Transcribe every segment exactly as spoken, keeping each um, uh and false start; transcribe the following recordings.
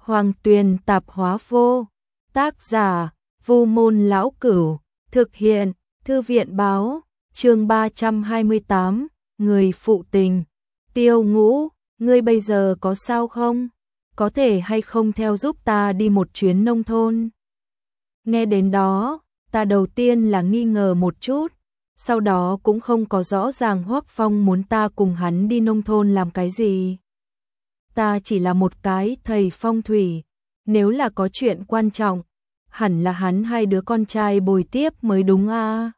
Hoàng Tuyền tạp hóa vô. Tác giả: Vu Môn Lão Cửu. Thực hiện: Thư viện báo. Chương ba trăm hai mươi tám, người phụ tình. Tiêu Ngũ, ngươi bây giờ có sao không? Có thể hay không theo giúp ta đi một chuyến nông thôn? Nghe đến đó, ta đầu tiên là nghi ngờ một chút, sau đó cũng không có rõ ràng Hoắc Phong muốn ta cùng hắn đi nông thôn làm cái gì. Ta chỉ là một cái thầy phong thủy, nếu là có chuyện quan trọng, hẳn là hắn hai đứa con trai bồi tiếp mới đúng à.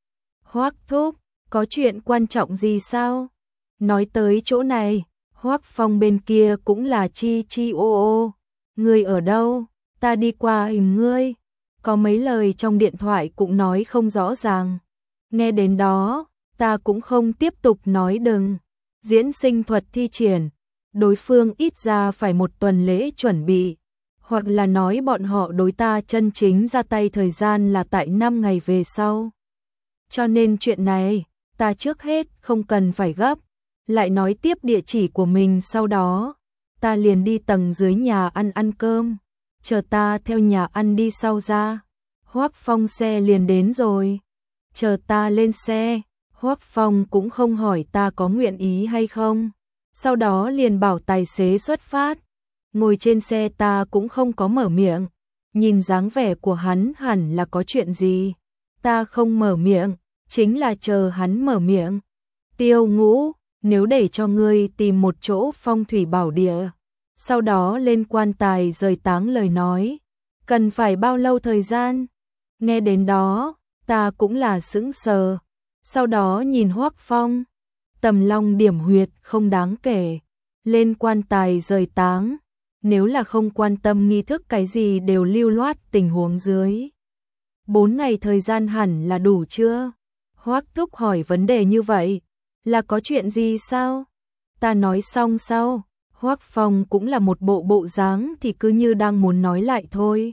Hoắc thúc, có chuyện quan trọng gì sao? Nói tới chỗ này, Hoắc Phong bên kia cũng là chi chi ô ô. Ngươi ở đâu? Ta đi qua tìm ngươi. Có mấy lời trong điện thoại cũng nói không rõ ràng. Nghe đến đó, ta cũng không tiếp tục nói đừng. Diễn sinh thuật thi triển, đối phương ít ra phải một tuần lễ chuẩn bị. Hoặc là nói bọn họ đối ta chân chính ra tay thời gian là tại năm ngày về sau. Cho nên chuyện này, ta trước hết không cần phải gấp. Lại nói tiếp địa chỉ của mình, sau đó ta liền đi tầng dưới nhà ăn ăn cơm, chờ ta theo nhà ăn đi sau ra. Hoắc Phong xe liền đến rồi. Chờ ta lên xe, Hoắc Phong cũng không hỏi ta có nguyện ý hay không, sau đó liền bảo tài xế xuất phát. Ngồi trên xe ta cũng không có mở miệng, nhìn dáng vẻ của hắn hẳn là có chuyện gì. Ta không mở miệng, chính là chờ hắn mở miệng. Tiêu Ngũ, nếu để cho ngươi tìm một chỗ phong thủy bảo địa, sau đó lên quan tài rời táng lời nói, cần phải bao lâu thời gian? Nghe đến đó, ta cũng là sững sờ, sau đó nhìn Hoắc Phong, Tầm Long điểm huyệt không đáng kể, lên quan tài rời táng, nếu là không quan tâm nghi thức cái gì đều lưu loát tình huống dưới. Bốn ngày thời gian hẳn là đủ chưa? Hoắc thúc hỏi vấn đề như vậy, là có chuyện gì sao? Ta nói xong sau, Hoắc Phong cũng là một bộ bộ dáng thì cứ như đang muốn nói lại thôi.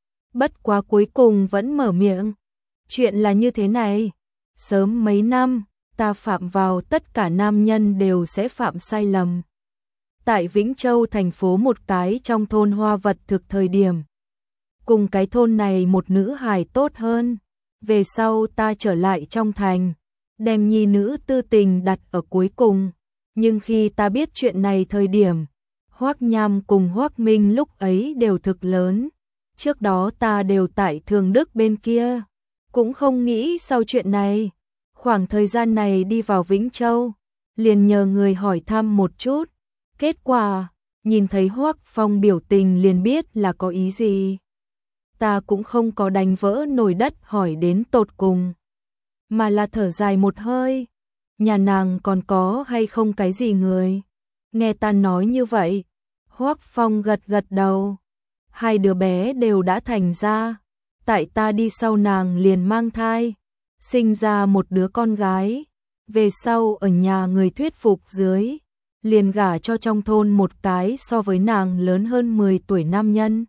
Bất quá cuối cùng vẫn mở miệng. Chuyện là như thế này, sớm mấy năm, ta phạm vào tất cả nam nhân đều sẽ phạm sai lầm. Tại Vĩnh Châu thành phố một cái trong thôn hoa vật thực thời điểm, cùng cái thôn này một nữ hài tốt hơn. Về sau ta trở lại trong thành, đem nhi nữ tư tình đặt ở cuối cùng. Nhưng khi ta biết chuyện này thời điểm, Hoắc Nham cùng Hoắc Minh lúc ấy đều thực lớn. Trước đó ta đều tại Thường Đức bên kia, cũng không nghĩ sau chuyện này. Khoảng thời gian này đi vào Vĩnh Châu, liền nhờ người hỏi thăm một chút. Kết quả, nhìn thấy Hoắc Phong biểu tình liền biết là có ý gì. Ta cũng không có đánh vỡ nồi đất hỏi đến tột cùng, mà là thở dài một hơi. Nhà nàng còn có hay không cái gì người? Nghe ta nói như vậy, Hoắc Phong gật gật đầu. Hai đứa bé đều đã thành ra, tại ta đi sau nàng liền mang thai, sinh ra một đứa con gái. Về sau ở nhà người thuyết phục dưới, liền gả cho trong thôn một cái so với nàng lớn hơn mười tuổi nam nhân.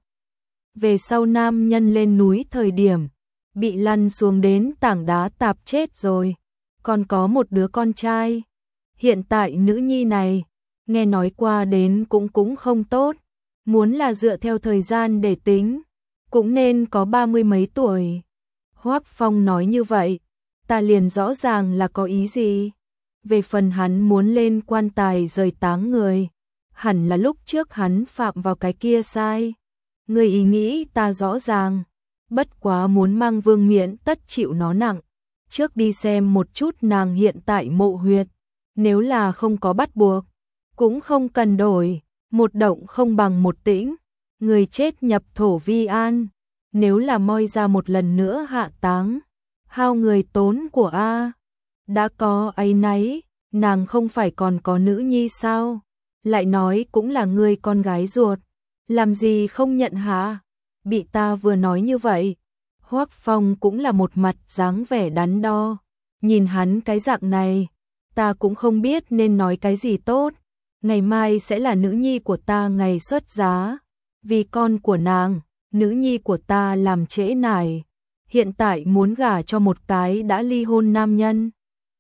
Về sau nam nhân lên núi thời điểm, bị lăn xuống đến tảng đá tạp chết rồi. Còn có một đứa con trai. Hiện tại nữ nhi này, nghe nói qua đến cũng cũng không tốt. Muốn là dựa theo thời gian để tính, cũng nên có ba mươi mấy tuổi. Hoắc Phong nói như vậy, ta liền rõ ràng là có ý gì. Về phần hắn muốn lên quan tài rời táng người, hẳn là lúc trước hắn phạm vào cái kia sai. Người ý nghĩ ta rõ ràng, bất quá muốn mang vương miện tất chịu nó nặng. Trước đi xem một chút nàng hiện tại mộ huyệt, nếu là không có bắt buộc, cũng không cần đổi. Một động không bằng một tĩnh, người chết nhập thổ vi an. Nếu là moi ra một lần nữa hạ táng, hao người tốn của a. Đã có áy náy, nàng không phải còn có nữ nhi sao? Lại nói cũng là người con gái ruột, làm gì không nhận hả? Bị ta vừa nói như vậy, Hoắc Phong cũng là một mặt dáng vẻ đắn đo. Nhìn hắn cái dạng này, ta cũng không biết nên nói cái gì tốt. Ngày mai sẽ là nữ nhi của ta ngày xuất giá, vì con của nàng, nữ nhi của ta làm trễ nải, hiện tại muốn gả cho một cái đã ly hôn nam nhân.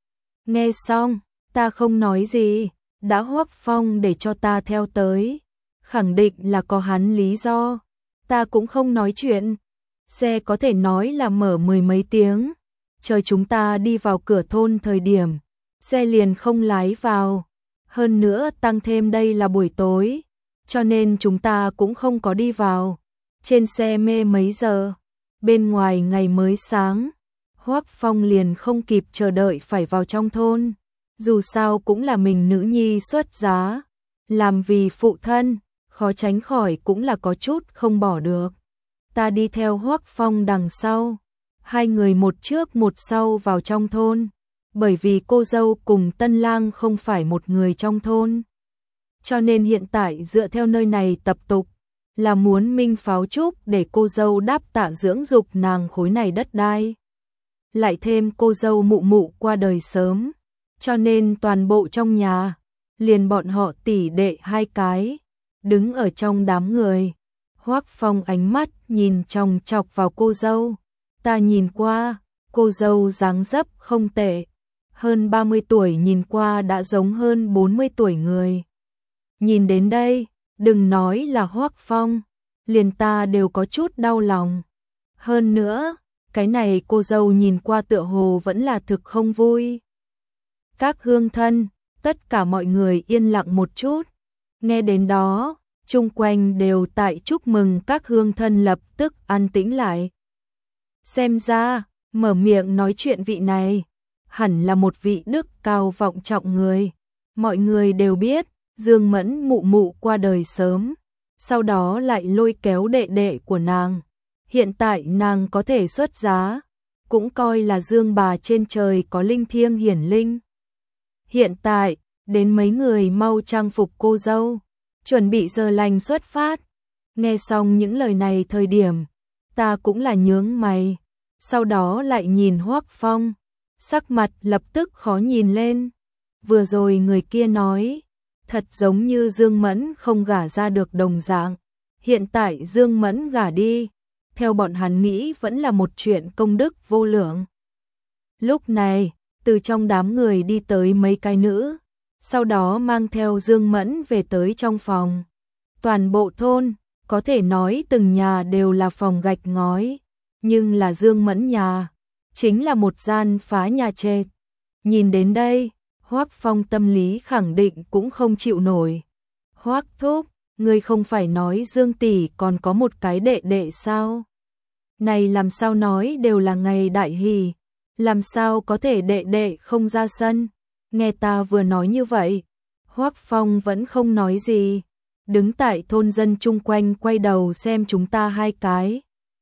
Nghe xong, ta không nói gì, đã Hoắc Phong để cho ta theo tới, khẳng định là có hắn lý do. Ta cũng không nói chuyện. Xe có thể nói là mở mười mấy tiếng. Chờ chúng ta đi vào cửa thôn thời điểm, xe liền không lái vào. Hơn nữa tăng thêm đây là buổi tối, cho nên chúng ta cũng không có đi vào. Trên xe mê mấy giờ, bên ngoài ngày mới sáng. Hoắc Phong liền không kịp chờ đợi phải vào trong thôn. Dù sao cũng là mình nữ nhi xuất giá, làm vì phụ thân, khó tránh khỏi cũng là có chút không bỏ được. Ta đi theo Hoắc Phong đằng sau, hai người một trước một sau vào trong thôn, bởi vì cô dâu cùng tân lang không phải một người trong thôn. Cho nên hiện tại dựa theo nơi này tập tục, là muốn minh pháo chúc để cô dâu đáp tạ dưỡng dục nàng khối này đất đai. Lại thêm cô dâu mụ mụ qua đời sớm, cho nên toàn bộ trong nhà, liền bọn họ tỷ đệ hai cái, đứng ở trong đám người. Hoắc Phong ánh mắt nhìn chòng chọc vào cô dâu. Ta nhìn qua, cô dâu dáng dấp không tệ. Hơn ba mươi tuổi nhìn qua đã giống hơn bốn mươi tuổi người. Nhìn đến đây, đừng nói là Hoắc Phong, liền ta đều có chút đau lòng. Hơn nữa, cái này cô dâu nhìn qua tựa hồ vẫn là thực không vui. Các hương thân, tất cả mọi người yên lặng một chút. Nghe đến đó, chung quanh đều tại chúc mừng, các hương thân lập tức an tĩnh lại. Xem ra, mở miệng nói chuyện vị này, hẳn là một vị đức cao vọng trọng người. Mọi người đều biết, Dương Mẫn mụ mụ qua đời sớm, sau đó lại lôi kéo đệ đệ của nàng. Hiện tại nàng có thể xuất giá, cũng coi là Dương bà trên trời có linh thiêng hiển linh. Hiện tại, đến mấy người mau trang phục cô dâu, chuẩn bị giờ lành xuất phát. Nghe xong những lời này thời điểm, ta cũng là nhướng mày, sau đó lại nhìn Hoắc Phong, sắc mặt lập tức khó nhìn lên. Vừa rồi người kia nói, thật giống như Dương Mẫn không gả ra được đồng dạng. Hiện tại Dương Mẫn gả đi, theo bọn hắn nghĩ vẫn là một chuyện công đức vô lượng. Lúc này, từ trong đám người đi tới mấy cái nữ, sau đó mang theo Dương Mẫn về tới trong phòng. Toàn bộ thôn, có thể nói từng nhà đều là phòng gạch ngói, nhưng là Dương Mẫn nhà, chính là một gian phá nhà trệt. Nhìn đến đây, Hoắc Phong tâm lý khẳng định cũng không chịu nổi. Hoắc thúc, ngươi không phải nói Dương tỷ còn có một cái đệ đệ sao? Này làm sao nói đều là ngày đại hỷ, làm sao có thể đệ đệ không ra sân? Nghe ta vừa nói như vậy, Hoắc Phong vẫn không nói gì, đứng tại thôn dân chung quanh quay đầu xem chúng ta hai cái.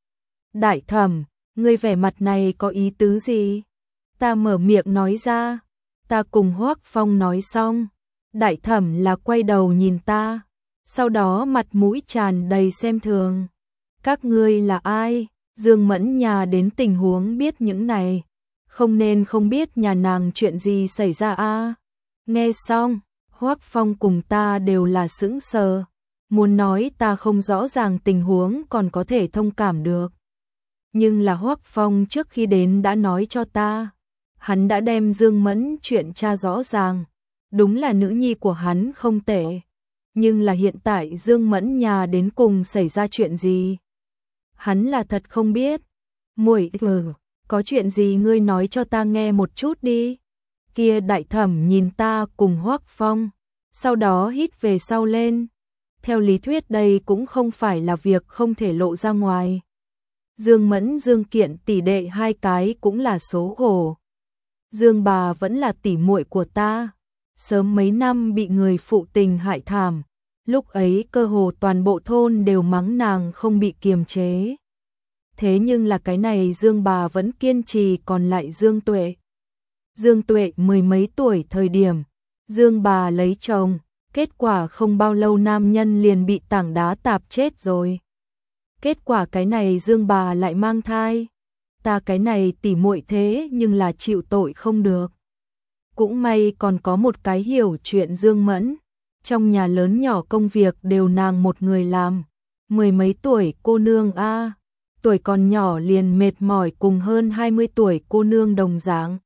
Đại thẩm, ngươi vẻ mặt này có ý tứ gì? Ta mở miệng nói ra, ta cùng Hoắc Phong nói xong, đại thẩm là quay đầu nhìn ta, sau đó mặt mũi tràn đầy xem thường. Các ngươi là ai? Dương Mẫn nhà đến tình huống biết những này, không nên không biết nhà nàng chuyện gì xảy ra a. À? Nghe xong, Hoắc Phong cùng ta đều là sững sờ, muốn nói ta không rõ ràng tình huống còn có thể thông cảm được. Nhưng là Hoắc Phong trước khi đến đã nói cho ta, hắn đã đem Dương Mẫn chuyện tra rõ ràng, đúng là nữ nhi của hắn không tệ. Nhưng là hiện tại Dương Mẫn nhà đến cùng xảy ra chuyện gì? Hắn là thật không biết. Muội, ừ, có chuyện gì ngươi nói cho ta nghe một chút đi. Kia đại thẩm nhìn ta cùng Hoắc Phong, sau đó hít về sau lên. Theo lý thuyết đây cũng không phải là việc không thể lộ ra ngoài. Dương Mẫn Dương Kiện tỷ đệ hai cái cũng là số khổ. Dương bà vẫn là tỷ muội của ta, sớm mấy năm bị người phụ tình hại thảm, lúc ấy cơ hồ toàn bộ thôn đều mắng nàng không bị kiềm chế. Thế nhưng là cái này Dương bà vẫn kiên trì còn lại Dương Tuệ. Dương Tuệ mười mấy tuổi thời điểm, Dương bà lấy chồng, kết quả không bao lâu nam nhân liền bị tảng đá tạp chết rồi. Kết quả cái này Dương bà lại mang thai. Ta cái này tỉ muội thế nhưng là chịu tội không được. Cũng may còn có một cái hiểu chuyện Dương Mẫn. Trong nhà lớn nhỏ công việc đều nàng một người làm. Mười mấy tuổi cô nương a, tuổi còn nhỏ liền mệt mỏi cùng hơn hai mươi tuổi cô nương đồng dạng.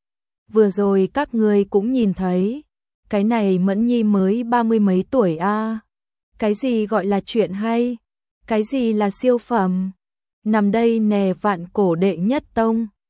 Vừa rồi các ngươi cũng nhìn thấy, cái này Mẫn Nhi mới ba mươi mấy tuổi a. Cái gì gọi là chuyện hay? Cái gì là siêu phẩm? Nằm đây nè vạn cổ đệ nhất tông.